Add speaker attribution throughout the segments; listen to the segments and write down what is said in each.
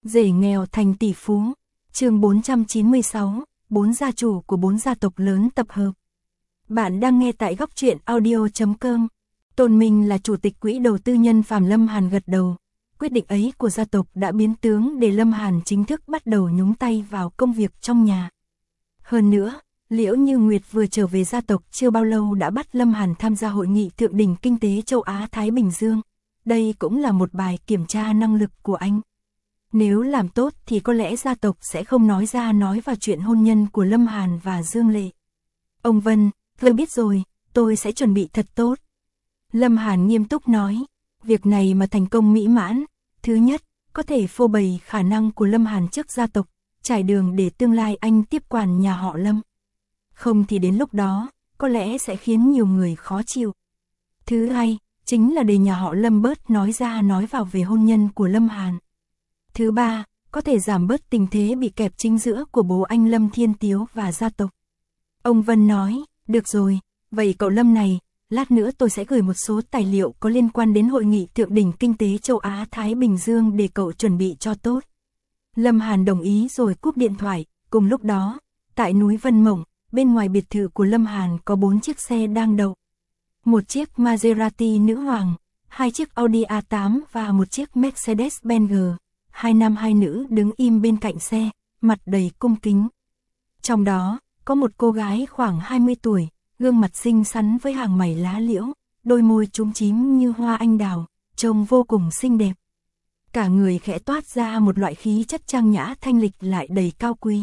Speaker 1: Rể nghèo thành tỷ phú. Chương 496, 4 gia chủ của 4 gia tộc lớn tập hợp. Bạn đang nghe tại góc truyện audio.com. Tôn Minh là chủ tịch quỹ đầu tư nhân Phạm Lâm Hàn gật đầu. Quyết định ấy của gia tộc đã biến tướng để Lâm Hàn chính thức bắt đầu nhúng tay vào công việc trong nhà. Hơn nữa, Liễu Như Nguyệt vừa trở về gia tộc chưa bao lâu đã bắt Lâm Hàn tham gia hội nghị thượng đỉnh kinh tế châu Á-Thái Bình Dương. Đây cũng là một bài kiểm tra năng lực của anh. Nếu làm tốt thì có lẽ gia tộc sẽ không nói vào chuyện hôn nhân của Lâm Hàn và Dương Lệ. Ông Vân, tôi biết rồi, tôi sẽ chuẩn bị thật tốt. Lâm Hàn nghiêm túc nói, việc này mà thành công mỹ mãn, thứ nhất, có thể phô bày khả năng của Lâm Hàn trước gia tộc, trải đường để tương lai anh tiếp quản nhà họ Lâm. Không thì đến lúc đó, có lẽ sẽ khiến nhiều người khó chịu. Thứ hai, chính là để nhà họ Lâm bớt nói vào về hôn nhân của Lâm Hàn. Thứ ba, có thể giảm bớt tình thế bị kẹp chính giữa của bố anh Lâm Thiên Tiếu và gia tộc. Ông Vân nói, được rồi, vậy cậu Lâm này, lát nữa tôi sẽ gửi một số tài liệu có liên quan đến hội nghị thượng đỉnh kinh tế châu Á-Thái Bình Dương để cậu chuẩn bị cho tốt. Lâm Hàn đồng ý rồi cúp điện thoại. Cùng lúc đó, tại núi Vân Mộng, bên ngoài biệt thự của Lâm Hàn có 4 chiếc xe đang đậu. Một chiếc Maserati nữ hoàng, 2 chiếc Audi A8 và một chiếc Mercedes-Benz. 2 nam 2 nữ đứng im bên cạnh xe, mặt đầy cung kính. Trong đó, có một cô gái khoảng 20 tuổi, gương mặt xinh xắn với hàng mày lá liễu, đôi môi chúm chím như hoa anh đào, trông vô cùng xinh đẹp. Cả người khẽ toát ra một loại khí chất trang nhã thanh lịch lại đầy cao quý.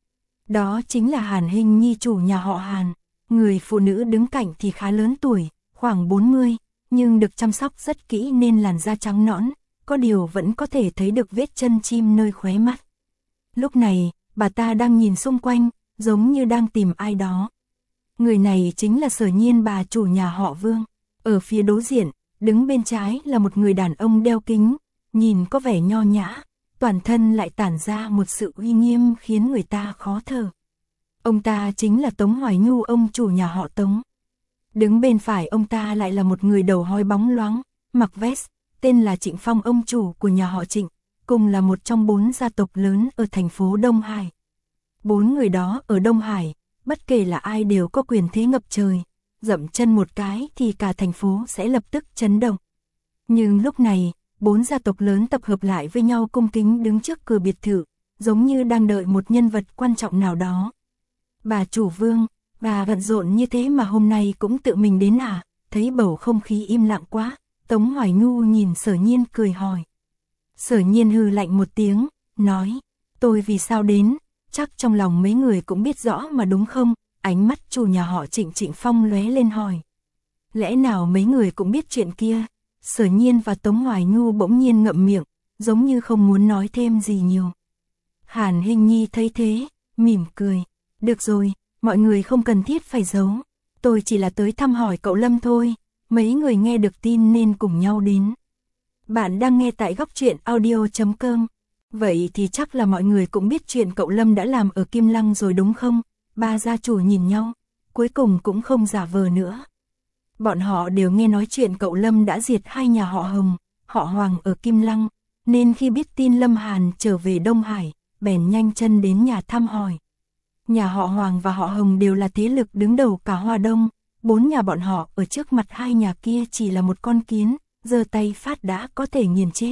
Speaker 1: Đó chính là Hàn Hinh Nhi, chủ nhà họ Hàn. Người phụ nữ đứng cạnh thì khá lớn tuổi, khoảng 40, nhưng được chăm sóc rất kỹ nên làn da trắng nõn, có điều vẫn có thể thấy được vết chân chim nơi khóe mắt. Lúc này, bà ta đang nhìn xung quanh, giống như đang tìm ai đó. Người này chính là Sở Nhiên, bà chủ nhà họ Vương. Ở phía đối diện, đứng bên trái là một người đàn ông đeo kính, nhìn có vẻ nho nhã, toàn thân lại tản ra một sự uy nghiêm khiến người ta khó thở. Ông ta chính là Tống Hoài Nhu, ông chủ nhà họ Tống. Đứng bên phải ông ta lại là một người đầu hói bóng loáng, mặc vest, tên là Trịnh Phong, ông chủ của nhà họ Trịnh, cùng là một trong 4 gia tộc lớn ở thành phố Đông Hải. 4 người đó ở Đông Hải, bất kể là ai đều có quyền thế ngập trời, dậm chân một cái thì cả thành phố sẽ lập tức chấn động. Nhưng lúc này, 4 gia tộc lớn tập hợp lại với nhau cung kính đứng trước cửa biệt thự, giống như đang đợi một nhân vật quan trọng nào đó. Bà chủ Vương, bà bận rộn như thế mà hôm nay cũng tự mình đến à? Thấy bầu không khí im lặng quá, Tống Hoài Nhu nhìn Sở Nhiên cười hỏi. Sở Nhiên hừ lạnh một tiếng, nói, tôi vì sao đến, chắc trong lòng mấy người cũng biết rõ mà đúng không? Ánh mắt chủ nhà họ Trịnh, Trịnh Phong lóe lên hỏi. Lẽ nào mấy người cũng biết chuyện kia? Sở Nhiên và Tống Hoài Nhu bỗng nhiên ngậm miệng, giống như không muốn nói thêm gì nhiều. Hàn Hinh Nhi thấy thế, mỉm cười. Được rồi, mọi người không cần thiết phải giấu. Tôi chỉ là tới thăm hỏi cậu Lâm thôi. Mấy người nghe được tin nên cùng nhau đến. Bạn đang nghe tại góc truyện audio.com. Vậy thì chắc là mọi người cũng biết chuyện cậu Lâm đã làm ở Kim Lăng rồi đúng không? Ba gia chủ nhìn nhau, cuối cùng cũng không giả vờ nữa. Bọn họ đều nghe nói chuyện cậu Lâm đã diệt 2 nhà họ Hồng, họ Hoàng ở Kim Lăng, nên khi biết tin Lâm Hàn trở về Đông Hải, bèn nhanh chân đến nhà thăm hỏi. Nhà họ Hoàng và họ Hồng đều là thế lực đứng đầu cả Hoa Đông, 4 nhà bọn họ ở trước mặt 2 nhà kia chỉ là một con kiến, giơ tay phát đã có thể nghiền chết.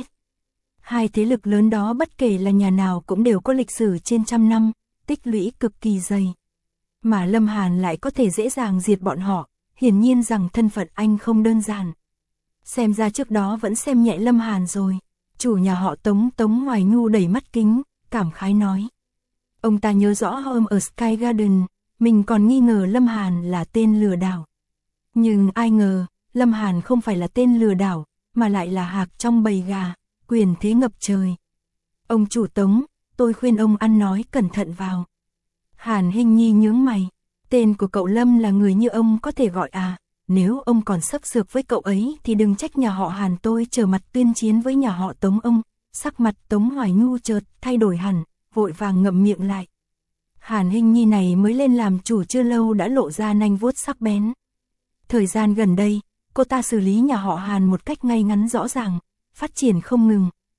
Speaker 1: 2 thế lực lớn đó bất kể là nhà nào cũng đều có lịch sử trên trăm năm, tích lũy cực kỳ dày. Mà Lâm Hàn lại có thể dễ dàng diệt bọn họ, hiển nhiên rằng thân phận anh không đơn giản. Xem ra trước đó vẫn xem nhẹ Lâm Hàn rồi. Chủ nhà họ Tống, Tống Hoài Nhu đẩy mắt kính, cảm khái nói. Ông ta nhớ rõ hôm ở Sky Garden, mình còn nghi ngờ Lâm Hàn là tên lừa đảo. Nhưng ai ngờ, Lâm Hàn không phải là tên lừa đảo, mà lại là hạc trong bầy gà, quyền thế ngập trời. Ông chủ Tống, tôi khuyên ông ăn nói cẩn thận vào. Hàn Hinh Nhi nhướng mày, tên của cậu Lâm là người như ông có thể gọi à? Nếu ông còn sấp sược với cậu ấy thì đừng trách nhà họ Hàn tôi trở mặt tuyên chiến với nhà họ Tống ông. Sắc mặt Tống Hoài Nhu chợt thay đổi hẳn, vội vàng ngậm miệng lại. Hàn Hinh Nhi này mới lên làm chủ chưa lâu đã lộ ra nanh vuốt sắc bén. Thời gian gần đây, cô ta xử lý nhà họ Hàn một cách ngay ngắn rõ ràng, phát triển không ngừng,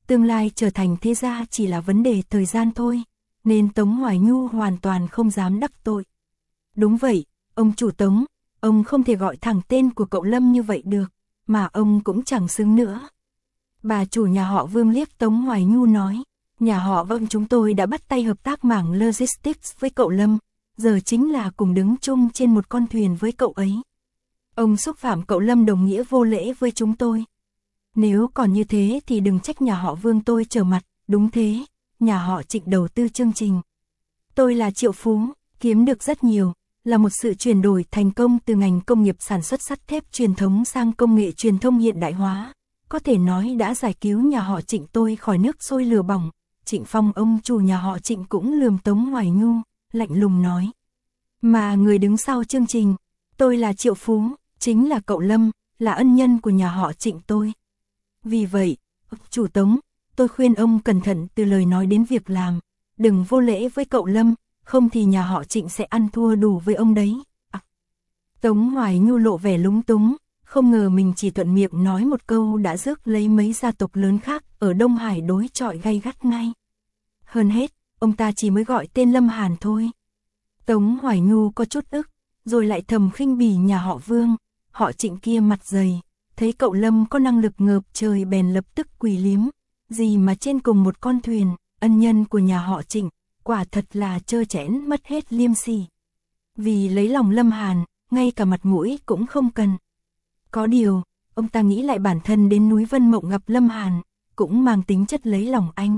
Speaker 1: tương lai trở thành thế gia chỉ là vấn đề thời gian thôi, nên Tống Hoài Nhu hoàn toàn không dám đắc tội. Đúng vậy, ông chủ Tống, ông không thể gọi thẳng tên của cậu Lâm như vậy được, mà ông cũng chẳng xứng nữa. Bà chủ nhà họ Vương liếc Tống Hoài Nhu nói, nhà họ Vương chúng tôi đã bắt tay hợp tác mảng logistics với cậu Lâm, giờ chính là cùng đứng chung trên một con thuyền với cậu ấy. Ông xúc phạm cậu Lâm đồng nghĩa vô lễ với chúng tôi. Nếu còn như thế thì đừng trách nhà họ Vương tôi trở mặt, đúng thế, nhà họ Trịnh đầu tư chương trình. Tôi là triệu phú, kiếm được rất nhiều, là một sự chuyển đổi thành công từ ngành công nghiệp sản xuất sắt thép truyền thống sang công nghệ truyền thông hiện đại hóa. Có thể nói đã giải cứu nhà họ Trịnh tôi khỏi nước sôi lửa bỏng. Trịnh Phong ông chủ nhà họ Trịnh cũng lườm Tống Hoài Nhu, lạnh lùng nói. Mà người đứng sau chương trình, tôi là triệu phú, chính là cậu Lâm, là ân nhân của nhà họ Trịnh tôi. Vì vậy, chủ Tống, tôi khuyên ông cẩn thận từ lời nói đến việc làm, đừng vô lễ với cậu Lâm, không thì nhà họ Trịnh sẽ ăn thua đủ với ông đấy. Tống Hoài Nhu lộ vẻ lúng túng, không ngờ mình chỉ thuận miệng nói một câu đã rước lấy mấy gia tộc lớn khác ở Đông Hải đối chọi gay gắt ngay. Hơn hết, ông ta chỉ mới gọi tên Lâm Hàn thôi. Tống Hoài Nhu có chút ức, rồi lại thầm khinh bỉ nhà họ Vương, họ Trịnh kia mặt dày, thấy cậu Lâm có năng lực ngợp trời bèn lập tức quỳ liếm, gì mà trên cùng một con thuyền, ân nhân của nhà họ Trịnh, quả thật là trơ trẽn mất hết liêm sỉ. Vì lấy lòng Lâm Hàn, ngay cả mặt mũi cũng không cần. Có điều, ông ta nghĩ lại bản thân đến núi Vân Mộng gặp Lâm Hàn, cũng mang tính chất lấy lòng anh.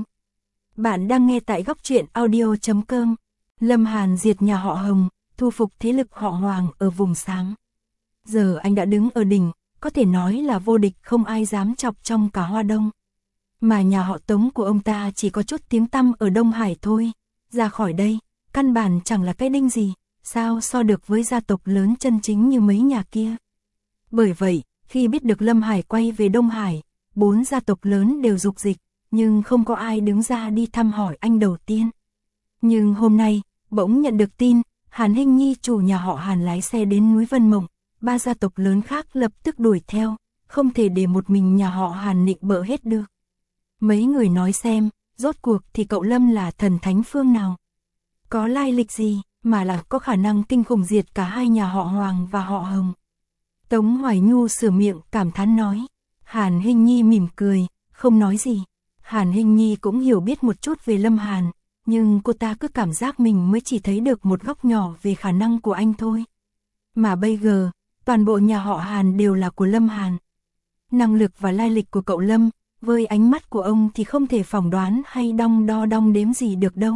Speaker 1: Bạn đang nghe tại góc truyện audio.com. Lâm Hàn diệt nhà họ Hồng, thu phục thế lực họ Hoàng ở vùng sáng. Giờ anh đã đứng ở đỉnh, có thể nói là vô địch không ai dám chọc trong cả Hoa Đông. Mà nhà họ Tống của ông ta chỉ có chút tiếng tăm ở Đông Hải thôi, ra khỏi đây, căn bản chẳng là cái đinh gì, sao so được với gia tộc lớn chân chính như mấy nhà kia. Bởi vậy, khi biết được Lâm Hải quay về Đông Hải, 4 gia tộc lớn đều rục dịch, nhưng không có ai đứng ra đi thăm hỏi anh đầu tiên. Nhưng hôm nay, bỗng nhận được tin, Hàn Hinh Nhi chủ nhà họ Hàn lái xe đến núi Vân Mộng, 3 gia tộc lớn khác lập tức đuổi theo, không thể để một mình nhà họ Hàn nịnh bợ hết được. Mấy người nói xem, rốt cuộc thì cậu Lâm là thần thánh phương nào? Có lai lịch gì mà là có khả năng kinh khủng diệt cả hai nhà họ Hoàng và họ Hồng? Tống Hoài Nhu sửa miệng cảm thán nói. Hàn Hinh Nhi mỉm cười, không nói gì. Hàn Hinh Nhi cũng hiểu biết một chút về Lâm Hàn, nhưng cô ta cứ cảm giác mình mới chỉ thấy được một góc nhỏ về khả năng của anh thôi. Mà bây giờ, toàn bộ nhà họ Hàn đều là của Lâm Hàn. Năng lực và lai lịch của cậu Lâm, với ánh mắt của ông thì không thể phỏng đoán hay đong đếm gì được đâu.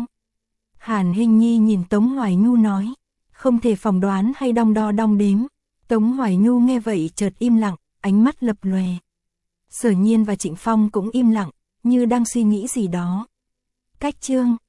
Speaker 1: Hàn Hinh Nhi nhìn Tống Hoài Nhu nói, không thể phỏng đoán hay đong đếm. Tống Hoài Nhu nghe vậy chợt im lặng, ánh mắt lập lòe. Sở Nhiên và Trịnh Phong cũng im lặng, như đang suy nghĩ gì đó. Cách chương